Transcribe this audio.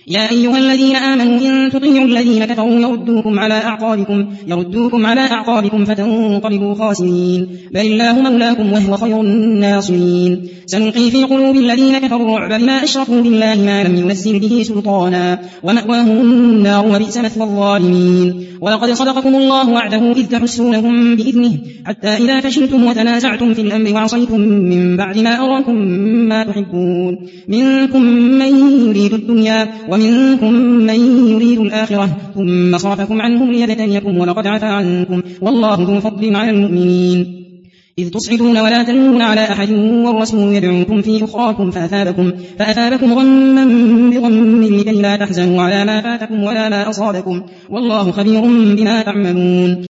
يا أيها الذين آمنوا إن تطيعوا الذين كفروا يردوكم على أعقابكم فتنقلبوا خاسرين بل الله مولاكم وهو خير الناصرين سنلقي في قلوب الذين كفروا الرعب بما أشركوا بالله ما لم ينزل به سلطانا ومأواهم النار وبئس مثوى الظالمين ولقد صدقكم الله وعده إذ تحسونهم بإذنه حتى إذا فشلتم وتنازعتم في الأمر وعصيتم من بعد ما أراكم ما تحبون منكم من يريد الدنيا ومنكم من يريد الآخرة ثم صرفكم عنهم ليبتليكم ولقد عفا عنكم والله ذو فضل على المؤمنين إذ تصعدون ولا تلوون على أحد والرسول يدعوكم في أخراكم فأثابكم غما بغم لكي لا تحزنوا على ما فاتكم ولا ما أصابكم والله خبير بما تعملون